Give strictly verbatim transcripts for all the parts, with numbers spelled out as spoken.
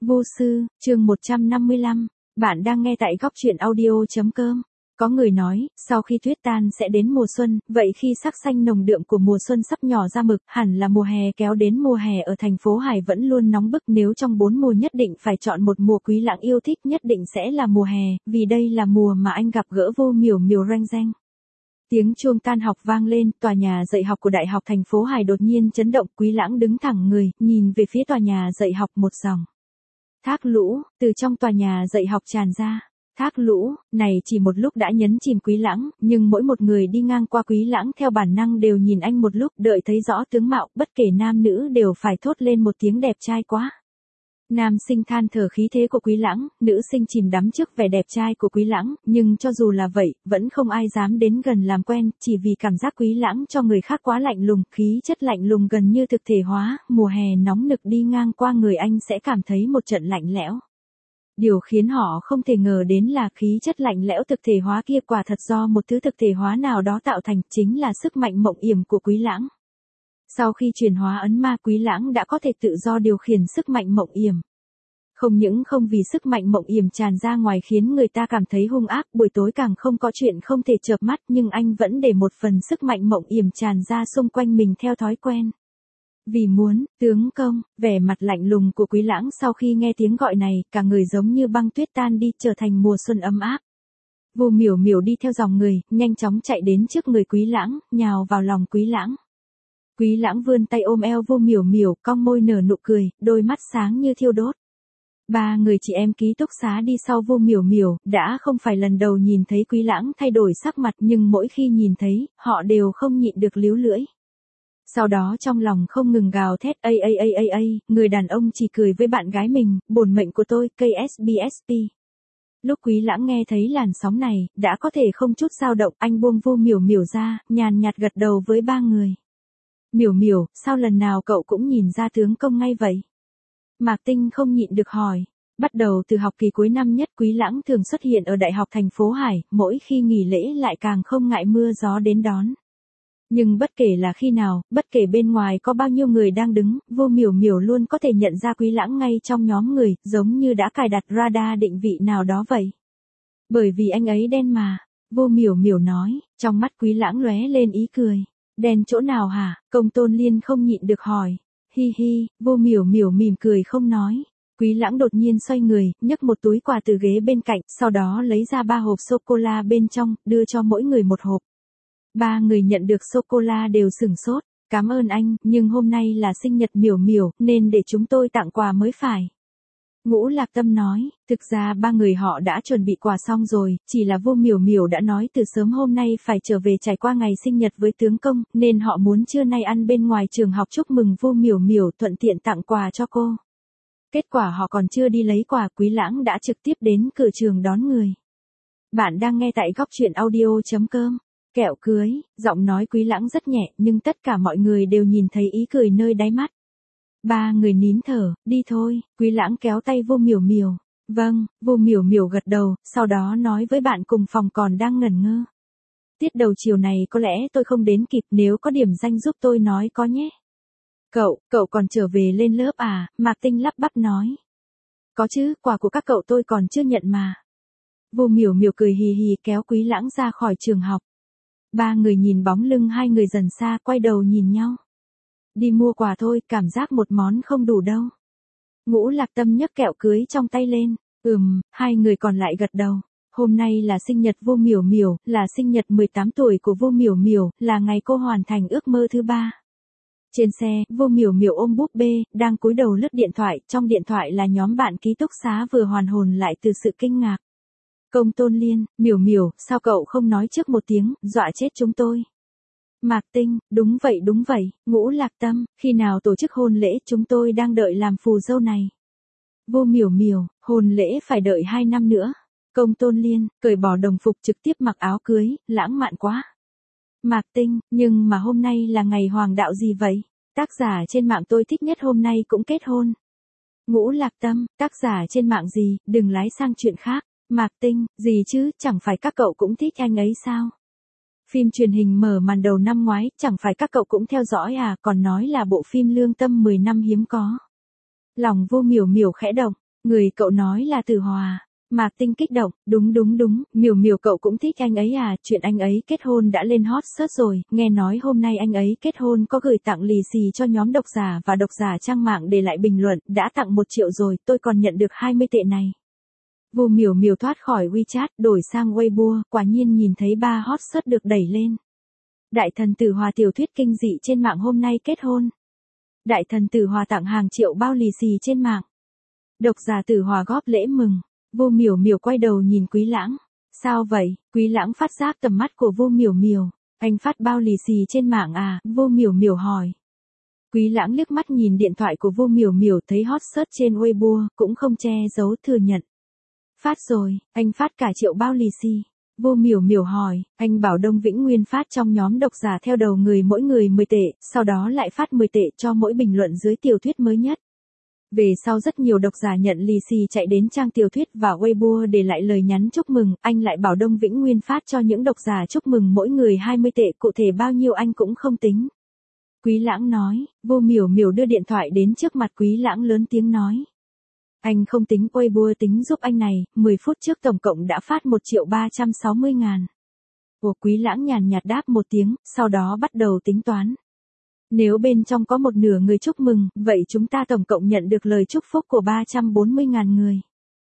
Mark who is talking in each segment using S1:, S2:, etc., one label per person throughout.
S1: Vô sư, chương một trăm năm mươi lăm, bạn đang nghe tại góc truyện audio.com. Có người nói, sau khi tuyết tan sẽ đến mùa xuân, vậy khi sắc xanh nồng đượm của mùa xuân sắp nhỏ ra mực, hẳn là mùa hè kéo đến. Mùa hè ở thành phố Hải vẫn luôn nóng bức, nếu trong bốn mùa nhất định phải chọn một mùa Quý Lãng yêu thích nhất định sẽ là mùa hè, vì đây là mùa mà anh gặp gỡ Vô Miểu Miểu ranh ranh. Tiếng chuông tan học vang lên, tòa nhà dạy học của Đại học thành phố Hải đột nhiên chấn động. Quý Lãng đứng thẳng người, nhìn về phía tòa nhà dạy học. Một dòng thác lũ từ trong tòa nhà dạy học tràn ra. Thác lũ này chỉ một lúc đã nhấn chìm Quý Lãng, nhưng mỗi một người đi ngang qua Quý Lãng theo bản năng đều nhìn anh một lúc, đợi thấy rõ tướng mạo, bất kể nam nữ đều phải thốt lên một tiếng đẹp trai quá. Nam sinh than thở khí thế của Quý Lãng, nữ sinh chìm đắm trước vẻ đẹp trai của Quý Lãng, nhưng cho dù là vậy, vẫn không ai dám đến gần làm quen, chỉ vì cảm giác Quý Lãng cho người khác quá lạnh lùng, khí chất lạnh lùng gần như thực thể hóa. Mùa hè nóng nực đi ngang qua người anh sẽ cảm thấy một trận lạnh lẽo. Điều khiến họ không thể ngờ đến là khí chất lạnh lẽo thực thể hóa kia quả thật do một thứ thực thể hóa nào đó tạo thành, chính là sức mạnh mộng yểm của Quý Lãng. Sau khi chuyển hóa ấn ma, Quý Lãng đã có thể tự do điều khiển sức mạnh mộng yểm. Không những không vì sức mạnh mộng yểm tràn ra ngoài khiến người ta cảm thấy hung ác, buổi tối càng không có chuyện không thể chợp mắt, nhưng anh vẫn để một phần sức mạnh mộng yểm tràn ra xung quanh mình theo thói quen. Vì muốn, tướng công, vẻ mặt lạnh lùng của Quý Lãng sau khi nghe tiếng gọi này, cả người giống như băng tuyết tan đi, trở thành mùa xuân ấm áp. Vô Miểu Miểu đi theo dòng người, nhanh chóng chạy đến trước người Quý Lãng, nhào vào lòng Quý Lãng. Quý Lãng vươn tay ôm eo Vô Miểu Miểu, cong môi nở nụ cười, đôi mắt sáng như thiêu đốt. Ba người chị em ký túc xá đi sau Vô Miểu Miểu, đã không phải lần đầu nhìn thấy Quý Lãng thay đổi sắc mặt, nhưng mỗi khi nhìn thấy, họ đều không nhịn được líu lưỡi. Sau đó trong lòng không ngừng gào thét, ây ây ây ây ây, người đàn ông chỉ cười với bạn gái mình, bổn mệnh của tôi, ca ét bê ét pê. Lúc Quý Lãng nghe thấy làn sóng này, đã có thể không chút dao động, anh buông Vô Miểu Miểu ra, nhàn nhạt gật đầu với ba người. Miểu Miểu, sao lần nào cậu cũng nhìn ra tướng công ngay vậy? Mạc Tinh không nhịn được hỏi. Bắt đầu từ học kỳ cuối năm nhất, Quý Lãng thường xuất hiện ở Đại học thành phố Hải, mỗi khi nghỉ lễ lại càng không ngại mưa gió đến đón. Nhưng bất kể là khi nào, bất kể bên ngoài có bao nhiêu người đang đứng, Vô Miểu Miểu luôn có thể nhận ra Quý Lãng ngay trong nhóm người, giống như đã cài đặt radar định vị nào đó vậy. Bởi vì anh ấy đen mà, Vô Miểu Miểu nói, trong mắt Quý Lãng lóe lên ý cười. Đen chỗ nào hả? Công Tôn Liên không nhịn được hỏi. Hi hi, Vô Miểu Miểu mỉm cười không nói. Quý Lãng đột nhiên xoay người, nhấc một túi quà từ ghế bên cạnh, sau đó lấy ra ba hộp sô-cô-la bên trong, đưa cho mỗi người một hộp. Ba người nhận được sô-cô-la đều sửng sốt. Cảm ơn anh, nhưng hôm nay là sinh nhật Miểu Miểu, nên để chúng tôi tặng quà mới phải. Ngũ Lạc Tâm nói, thực ra ba người họ đã chuẩn bị quà xong rồi, chỉ là Vô Miểu Miểu đã nói từ sớm hôm nay phải trở về trải qua ngày sinh nhật với tướng công, nên họ muốn trưa nay ăn bên ngoài trường học chúc mừng Vô Miểu Miểu, thuận tiện tặng quà cho cô. Kết quả họ còn chưa đi lấy quà, Quý Lãng đã trực tiếp đến cửa trường đón người. Bạn đang nghe tại góc truyện audio.com. Kẹo cưới, giọng nói Quý Lãng rất nhẹ, nhưng tất cả mọi người đều nhìn thấy ý cười nơi đáy mắt. Ba người nín thở, đi thôi, Quý Lãng kéo tay Vô Miểu Miểu. Vâng, Vô Miểu Miểu gật đầu, sau đó nói với bạn cùng phòng còn đang ngẩn ngơ. Tiết đầu chiều này có lẽ tôi không đến kịp, nếu có điểm danh giúp tôi nói có nhé. Cậu, cậu còn trở về lên lớp à? Mạc Tinh lắp bắp nói. Có chứ, quà của các cậu tôi còn chưa nhận mà. Vô Miểu Miểu cười hì hì kéo Quý Lãng ra khỏi trường học. Ba người nhìn bóng lưng hai người dần xa, quay đầu nhìn nhau. Đi mua quà thôi, cảm giác một món không đủ đâu. Ngũ Lạc Tâm nhấc kẹo cưới trong tay lên. Ừm, hai người còn lại gật đầu. Hôm nay là sinh nhật Vô Miểu Miểu, là sinh nhật mười tám tuổi của Vô Miểu Miểu, là ngày cô hoàn thành ước mơ thứ ba. Trên xe, Vô Miểu Miểu ôm búp bê, đang cúi đầu lướt điện thoại, trong điện thoại là nhóm bạn ký túc xá vừa hoàn hồn lại từ sự kinh ngạc. Công Tôn Liên, Miểu Miểu, sao cậu không nói trước một tiếng, dọa chết chúng tôi. Mạc Tinh, đúng vậy đúng vậy, Ngũ Lạc Tâm, khi nào tổ chức hôn lễ, chúng tôi đang đợi làm phù dâu này. Vô Miểu Miểu, hôn lễ phải đợi hai năm nữa. Công Tôn Liên, cởi bỏ đồng phục trực tiếp mặc áo cưới, lãng mạn quá. Mạc Tinh, nhưng mà hôm nay là ngày hoàng đạo gì vậy? Tác giả trên mạng tôi thích nhất hôm nay cũng kết hôn. Ngũ Lạc Tâm, tác giả trên mạng gì, đừng lái sang chuyện khác. Mạc Tinh, gì chứ, chẳng phải các cậu cũng thích anh ấy sao? Phim truyền hình mở màn đầu năm ngoái, chẳng phải các cậu cũng theo dõi à, còn nói là bộ phim lương tâm mười năm hiếm có. Lòng Vô Miểu Miểu khẽ động, Người cậu nói là Tử Hòa. Mạc Tinh kích động, đúng đúng đúng, Miểu Miểu cậu cũng thích anh ấy à, chuyện anh ấy kết hôn đã lên hot search rồi, nghe nói hôm nay anh ấy kết hôn có gửi tặng lì xì cho nhóm độc giả và độc giả trang mạng để lại bình luận, đã tặng một triệu rồi, tôi còn nhận được hai mươi tệ này. Vu Miểu Miểu thoát khỏi WeChat, đổi sang Weibo, quả nhiên nhìn thấy ba hot search được đẩy lên. Đại thần Tử Hòa tiểu thuyết kinh dị trên mạng hôm nay kết hôn. Đại thần Tử Hòa tặng hàng triệu bao lì xì trên mạng. Độc giả Tử Hòa góp lễ mừng. Vu Miểu Miểu quay đầu nhìn Quý Lãng. Sao vậy? Quý Lãng phát giác tầm mắt của Vu Miểu Miểu. Anh phát bao lì xì trên mạng à? Vu Miểu Miểu hỏi. Quý Lãng liếc mắt nhìn điện thoại của Vu Miểu Miểu thấy hot search trên Weibo, cũng không che giấu thừa nhận. Phát rồi, anh phát cả triệu bao lì xì. Vu Miểu Miểu hỏi, anh bảo Đông Vĩnh Nguyên phát trong nhóm độc giả theo đầu người mỗi người mười tệ, sau đó lại phát mười tệ cho mỗi bình luận dưới tiểu thuyết mới nhất. Về sau rất nhiều độc giả nhận lì xì chạy đến trang tiểu thuyết và Weibo để lại lời nhắn chúc mừng, anh lại bảo Đông Vĩnh Nguyên phát cho những độc giả chúc mừng mỗi người hai mươi tệ, cụ thể bao nhiêu anh cũng không tính. Quý Lãng nói, Vu Miểu Miểu đưa điện thoại đến trước mặt Quý Lãng lớn tiếng nói. Anh không tính Weibo tính giúp anh này, mười phút trước tổng cộng đã phát một triệu ba trăm sáu mươi ngàn. Ủa Quý Lãng nhàn nhạt đáp một tiếng, sau đó bắt đầu tính toán. Nếu bên trong có một nửa người chúc mừng, vậy chúng ta tổng cộng nhận được lời chúc phúc của ba trăm bốn mươi ngàn người.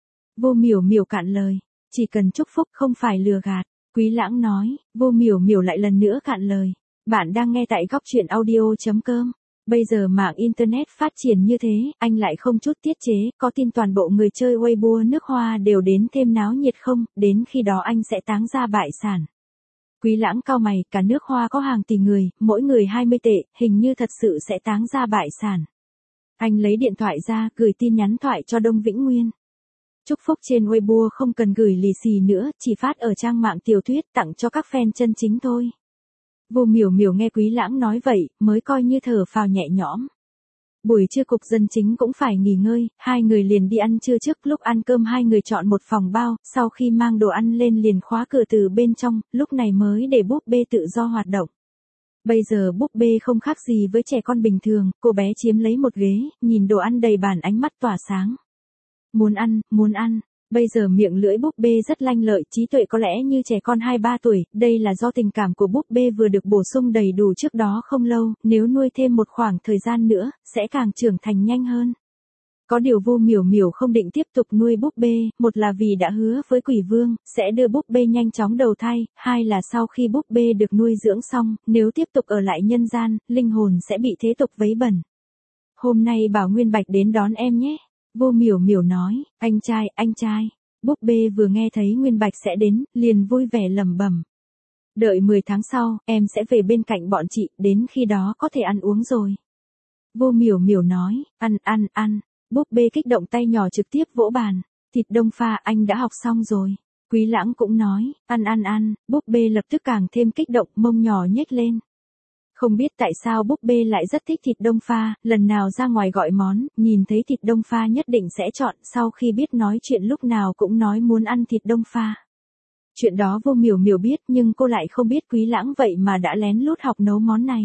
S1: Vu Miểu Miểu cạn lời, chỉ cần chúc phúc không phải lừa gạt. Quý Lãng nói, Vu Miểu Miểu lại lần nữa cạn lời. Bạn đang nghe tại góc truyện audio chấm com. Bây giờ mạng Internet phát triển như thế, anh lại không chút tiết chế, có tin toàn bộ người chơi Weibo nước Hoa đều đến thêm náo nhiệt không, đến khi đó anh sẽ táng ra bại sản. Quý Lãng cau mày, cả nước Hoa có hàng tỷ người, mỗi người hai mươi tệ, hình như thật sự sẽ táng ra bại sản. Anh lấy điện thoại ra, gửi tin nhắn thoại cho Đông Vĩnh Nguyên. Chúc phúc trên Weibo không cần gửi lì xì nữa, chỉ phát ở trang mạng tiểu thuyết tặng cho các fan chân chính thôi. Vu Miểu Miểu nghe Quý Lãng nói vậy, mới coi như thở phào nhẹ nhõm. Buổi trưa cục dân chính cũng phải nghỉ ngơi, hai người liền đi ăn trưa trước, lúc ăn cơm hai người chọn một phòng bao, sau khi mang đồ ăn lên liền khóa cửa từ bên trong, lúc này mới để búp bê tự do hoạt động. Bây giờ búp bê không khác gì với trẻ con bình thường, cô bé chiếm lấy một ghế, nhìn đồ ăn đầy bàn ánh mắt tỏa sáng. Muốn ăn, muốn ăn. Bây giờ miệng lưỡi búp bê rất lanh lợi, trí tuệ có lẽ như trẻ con hai ba tuổi, đây là do tình cảm của búp bê vừa được bổ sung đầy đủ trước đó không lâu, nếu nuôi thêm một khoảng thời gian nữa, sẽ càng trưởng thành nhanh hơn. Có điều Vu Miểu Miểu không định tiếp tục nuôi búp bê, một là vì đã hứa với Quỷ Vương, sẽ đưa búp bê nhanh chóng đầu thai, hai là sau khi búp bê được nuôi dưỡng xong, nếu tiếp tục ở lại nhân gian, linh hồn sẽ bị thế tục vấy bẩn. Hôm nay bảo Nguyên Bạch đến đón em nhé. Vu Miểu Miểu nói, anh trai, anh trai. Búp bê vừa nghe thấy Nguyên Bạch sẽ đến, liền vui vẻ lẩm bẩm. Đợi mười tháng sau, em sẽ về bên cạnh bọn chị, đến khi đó có thể ăn uống rồi. Vu Miểu Miểu nói, ăn, ăn, ăn. Búp bê kích động tay nhỏ trực tiếp vỗ bàn. Thịt đông pha anh đã học xong rồi. Quý Lãng cũng nói, ăn ăn ăn, búp bê lập tức càng thêm kích động, mông nhỏ nhếch lên. Không biết tại sao búp bê lại rất thích thịt đông pha, lần nào ra ngoài gọi món, nhìn thấy thịt đông pha nhất định sẽ chọn, sau khi biết nói chuyện lúc nào cũng nói muốn ăn thịt đông pha. Chuyện đó Vu Miểu Miểu biết nhưng cô lại không biết Quý Lãng vậy mà đã lén lút học nấu món này.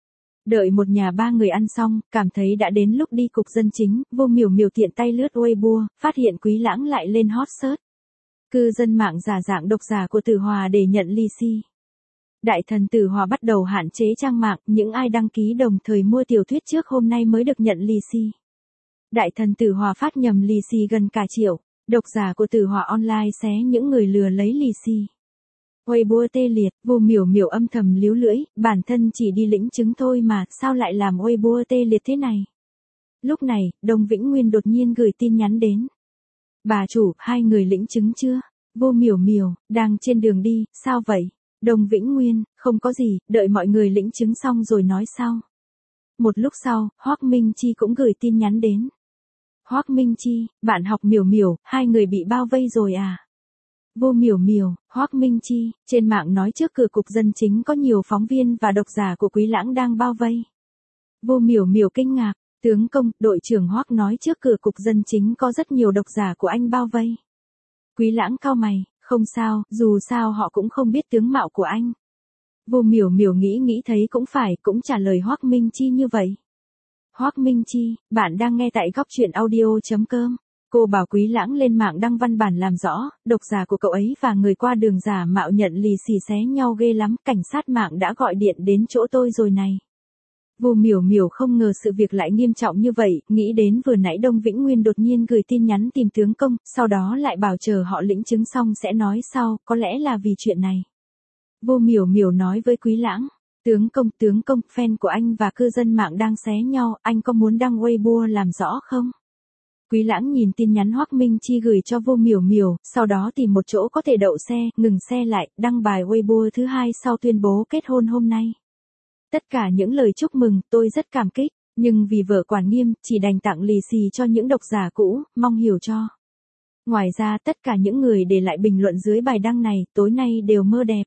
S1: Đợi một nhà ba người ăn xong, cảm thấy đã đến lúc đi cục dân chính, Vu Miểu Miểu tiện tay lướt Weibo, phát hiện Quý Lãng lại lên hot search. Cư dân mạng giả dạng độc giả của Tử Hòa để nhận lì xì. Đại thần Tử Hòa bắt đầu hạn chế trang mạng, những ai đăng ký đồng thời mua tiểu thuyết trước hôm nay mới được nhận lì xì. Đại thần Tử Hòa phát nhầm lì xì gần cả triệu, độc giả của Tử Hòa online xé những người lừa lấy lì xì. Weibo tê liệt, Vu Miểu Miểu âm thầm líu lưỡi, bản thân chỉ đi lĩnh chứng thôi mà, sao lại làm Weibo tê liệt thế này. Lúc này, Đông Vĩnh Nguyên đột nhiên gửi tin nhắn đến. Bà chủ, hai người lĩnh chứng chưa? Vu Miểu Miểu, đang trên đường đi, sao vậy? Đông Vĩnh Nguyên, không có gì, đợi mọi người lĩnh chứng xong rồi nói sau. Một lúc sau, Hoắc Minh Chi cũng gửi tin nhắn đến. Hoắc Minh Chi, bạn học Miểu Miểu, hai người bị bao vây rồi à? Vu Miểu Miểu, Hoắc Minh Chi, trên mạng nói trước cửa cục dân chính có nhiều phóng viên và độc giả của Quý Lãng đang bao vây. Vu Miểu Miểu kinh ngạc, tướng công, đội trưởng Hoắc nói trước cửa cục dân chính có rất nhiều độc giả của anh bao vây. Quý Lãng cau mày, không sao, dù sao họ cũng không biết tướng mạo của anh. Vu Miểu Miểu nghĩ nghĩ thấy cũng phải, cũng trả lời Hoắc Minh Chi như vậy. Hoắc Minh Chi, bạn đang nghe tại góc truyện audio chấm com. Cô bảo Quý Lãng lên mạng đăng văn bản làm rõ, độc giả của cậu ấy và người qua đường giả mạo nhận lì xì xé nhau ghê lắm, cảnh sát mạng đã gọi điện đến chỗ tôi rồi này. Vu Miểu Miểu không ngờ sự việc lại nghiêm trọng như vậy, nghĩ đến vừa nãy Đông Vĩnh Nguyên đột nhiên gửi tin nhắn tìm tướng công, sau đó lại bảo chờ họ lĩnh chứng xong sẽ nói sau, có lẽ là vì chuyện này. Vu Miểu Miểu nói với Quý Lãng, tướng công, tướng công, fan của anh và cư dân mạng đang xé nhau, anh có muốn đăng Weibo làm rõ không? Quý Lãng nhìn tin nhắn Hoắc Minh Chi gửi cho Vu Miểu Miểu, sau đó tìm một chỗ có thể đậu xe, ngừng xe lại, đăng bài Weibo thứ hai sau tuyên bố kết hôn hôm nay. Tất cả những lời chúc mừng, tôi rất cảm kích, nhưng vì vợ quản nghiêm, chỉ đành tặng lì xì cho những độc giả cũ, mong hiểu cho. Ngoài ra tất cả những người để lại bình luận dưới bài đăng này, tối nay đều mơ đẹp.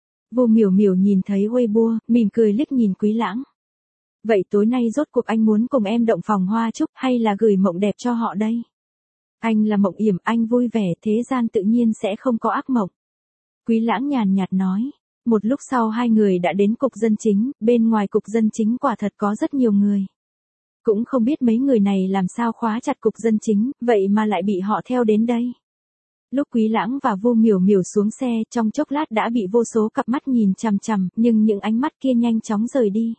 S1: Vu Miểu Miểu nhìn thấy Weibo, mỉm cười liếc nhìn Quý Lãng. Vậy tối nay rốt cuộc anh muốn cùng em động phòng hoa chúc hay là gửi mộng đẹp cho họ đây? Anh là Mộng Yểm, anh vui vẻ, thế gian tự nhiên sẽ không có ác mộng. Quý Lãng nhàn nhạt nói. Một lúc sau hai người đã đến cục dân chính, bên ngoài cục dân chính quả thật có rất nhiều người. Cũng không biết mấy người này làm sao khóa chặt cục dân chính, vậy mà lại bị họ theo đến đây. Lúc Quý Lãng và Vu Miểu Miểu xuống xe, trong chốc lát đã bị vô số cặp mắt nhìn chằm chằm, nhưng những ánh mắt kia nhanh chóng rời đi.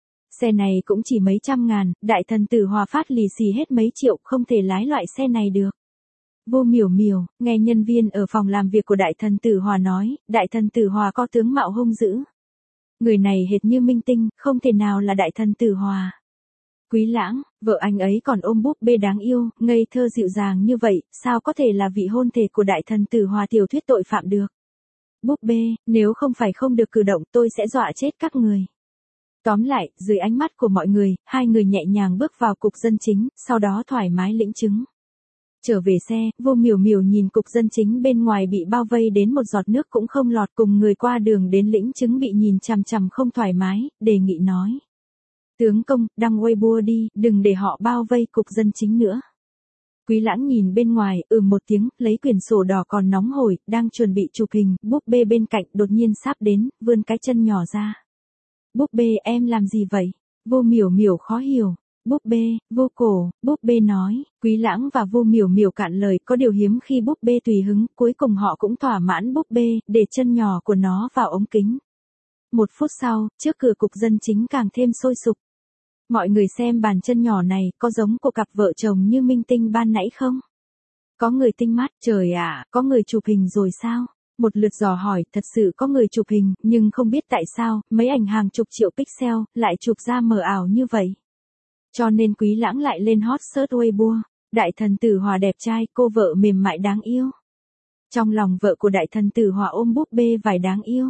S1: Xe này cũng chỉ mấy trăm ngàn, Đại Thần Tử Hòa phát lì xì hết mấy triệu, không thể lái loại xe này được. Vu Miểu Miểu, nghe nhân viên ở phòng làm việc của Đại Thần Tử Hòa nói, Đại Thần Tử Hòa có tướng mạo hung dữ. Người này hệt như minh tinh, không thể nào là Đại Thần Tử Hòa. Quý Lãng, vợ anh ấy còn ôm búp bê đáng yêu, ngây thơ dịu dàng như vậy, sao có thể là vị hôn thê của Đại Thần Tử Hòa tiểu thuyết tội phạm được. Búp bê, nếu không phải không được cử động tôi sẽ dọa chết các người. Tóm lại, dưới ánh mắt của mọi người, hai người nhẹ nhàng bước vào cục dân chính, sau đó thoải mái lĩnh chứng. Trở về xe, Vu Miểu Miểu nhìn cục dân chính bên ngoài bị bao vây đến một giọt nước cũng không lọt, cùng người qua đường đến lĩnh chứng bị nhìn chằm chằm không thoải mái, đề nghị nói. Tướng công, đăng Weibo đi, đừng để họ bao vây cục dân chính nữa. Quý Lãng nhìn bên ngoài, ừ một tiếng, lấy quyển sổ đỏ còn nóng hổi, đang chuẩn bị chụp hình, búp bê bên cạnh đột nhiên sáp đến, vươn cái chân nhỏ ra. Búp bê, em làm gì vậy? Vu Miểu Miểu khó hiểu. Búp bê, vô cổ, búp bê nói, Quý Lãng và Vu Miểu Miểu cạn lời, có điều hiếm khi búp bê tùy hứng, cuối cùng họ cũng thỏa mãn búp bê, để chân nhỏ của nó vào ống kính. Một phút sau, trước cửa cục dân chính càng thêm sôi sục. Mọi người xem bàn chân nhỏ này, có giống của cặp vợ chồng như minh tinh ban nãy không? Có người tinh mắt, trời ạ, có người chụp hình rồi sao? Một lượt dò hỏi, thật sự có người chụp hình, nhưng không biết tại sao, mấy ảnh hàng chục triệu pixel, lại chụp ra mờ ảo như vậy. Cho nên Quý Lãng lại lên hot search Weibo, Đại Thần Tử Hòa đẹp trai, cô vợ mềm mại đáng yêu. Trong lòng vợ của Đại Thần Tử Hòa ôm búp bê vải đáng yêu.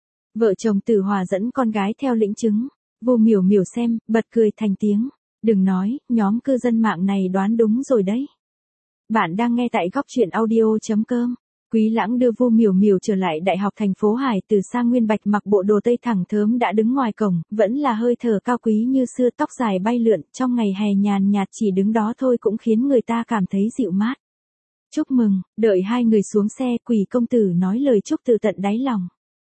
S1: Vợ chồng Tử Hòa dẫn con gái theo lĩnh chứng. Vu Miểu Miểu xem, bật cười thành tiếng. Đừng nói, nhóm cư dân mạng này đoán đúng rồi đấy. Bạn đang nghe tại góc truyện audio chấm com. Quý Lãng đưa Vu Miểu Miểu trở lại Đại học thành phố Hải, Từ Sa Nguyên Bạch mặc bộ đồ tây thẳng thớm đã đứng ngoài cổng, vẫn là hơi thở cao quý như xưa, tóc dài bay lượn, trong ngày hè nhàn nhạt chỉ đứng đó thôi cũng khiến người ta cảm thấy dịu mát. Chúc mừng, đợi hai người xuống xe, Quỷ công tử nói lời chúc từ tận đáy lòng.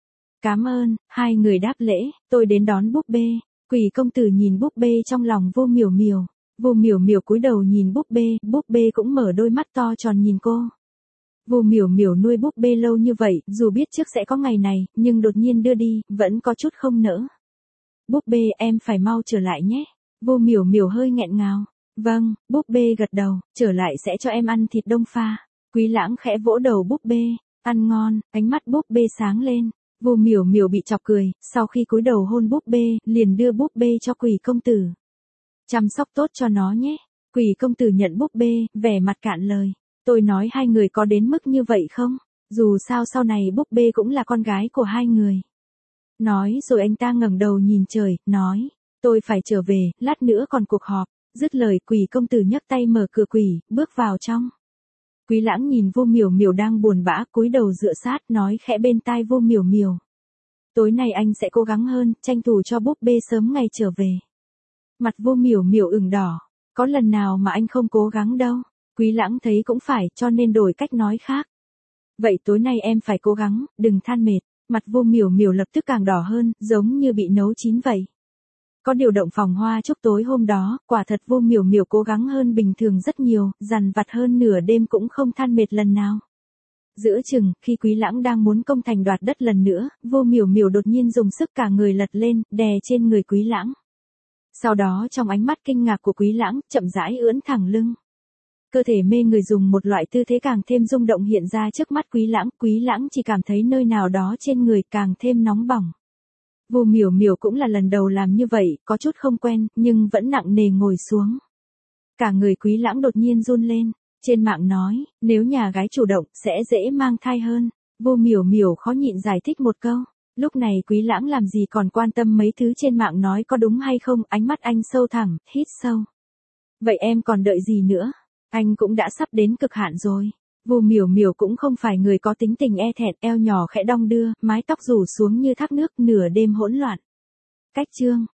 S1: Cảm ơn, hai người đáp lễ, tôi đến đón búp bê. Quỷ công tử nhìn búp bê trong lòng Vu Miểu Miểu. Vu Miểu Miểu cúi đầu nhìn búp bê, búp bê cũng mở đôi mắt to tròn nhìn cô. Vu Miểu Miểu nuôi búp bê lâu như vậy, dù biết trước sẽ có ngày này, nhưng đột nhiên đưa đi, vẫn có chút không nỡ. Búp bê, em phải mau trở lại nhé. Vu Miểu Miểu hơi nghẹn ngào. Vâng, búp bê gật đầu, trở lại sẽ cho em ăn thịt đông pha. Quý Lãng khẽ vỗ đầu búp bê, ăn ngon, ánh mắt búp bê sáng lên. Vu Miểu Miểu bị chọc cười, sau khi cúi đầu hôn búp bê, liền đưa búp bê cho Quỷ công tử. Chăm sóc tốt cho nó nhé. Quỷ công tử nhận búp bê, vẻ mặt cạn lời. Tôi nói hai người có đến mức như vậy không? Dù sao sau này búp bê cũng là con gái của hai người. Nói rồi anh ta ngẩng đầu nhìn trời, nói, tôi phải trở về, lát nữa còn cuộc họp. Dứt lời Quỷ công tử nhấc tay mở cửa quỷ, bước vào trong. Quý Lãng nhìn Vu Miểu Miểu đang buồn bã, cúi đầu dựa sát, nói khẽ bên tai Vu Miểu Miểu. Tối nay anh sẽ cố gắng hơn, tranh thủ cho búp bê sớm ngày trở về. Mặt Vu Miểu Miểu ửng đỏ, có lần nào mà anh không cố gắng đâu. Quý Lãng thấy cũng phải, cho nên đổi cách nói khác. Vậy tối nay em phải cố gắng, đừng than mệt. Mặt Vu Miểu Miểu lập tức càng đỏ hơn, giống như bị nấu chín vậy. Có điều động phòng hoa chúc tối hôm đó, quả thật Vô Miểu Miểu cố gắng hơn bình thường rất nhiều, dằn vặt hơn nửa đêm cũng không than mệt lần nào. Giữa chừng, khi Quý Lãng đang muốn công thành đoạt đất lần nữa, Vô Miểu Miểu đột nhiên dùng sức cả người lật lên, đè trên người Quý Lãng. Sau đó trong ánh mắt kinh ngạc của Quý Lãng, chậm rãi ưỡn thẳng lưng. Cơ thể mê người dùng một loại tư thế càng thêm rung động hiện ra trước mắt Quý Lãng, Quý Lãng chỉ cảm thấy nơi nào đó trên người càng thêm nóng bỏng. Vô Miểu Miểu cũng là lần đầu làm như vậy, có chút không quen, nhưng vẫn nặng nề ngồi xuống. Cả người Quý Lãng đột nhiên run lên. Trên mạng nói, nếu nhà gái chủ động, sẽ dễ mang thai hơn. Vô Miểu Miểu khó nhịn giải thích một câu. Lúc này Quý Lãng làm gì còn quan tâm mấy thứ trên mạng nói có đúng hay không, ánh mắt anh sâu thẳm, hít sâu. Vậy em còn đợi gì nữa? Anh cũng đã sắp đến cực hạn rồi. Vô Miểu Miểu cũng không phải người có tính tình e thẹn, eo nhỏ khẽ đong đưa, mái tóc rủ xuống như thác nước, nửa đêm hỗn loạn. Cách chương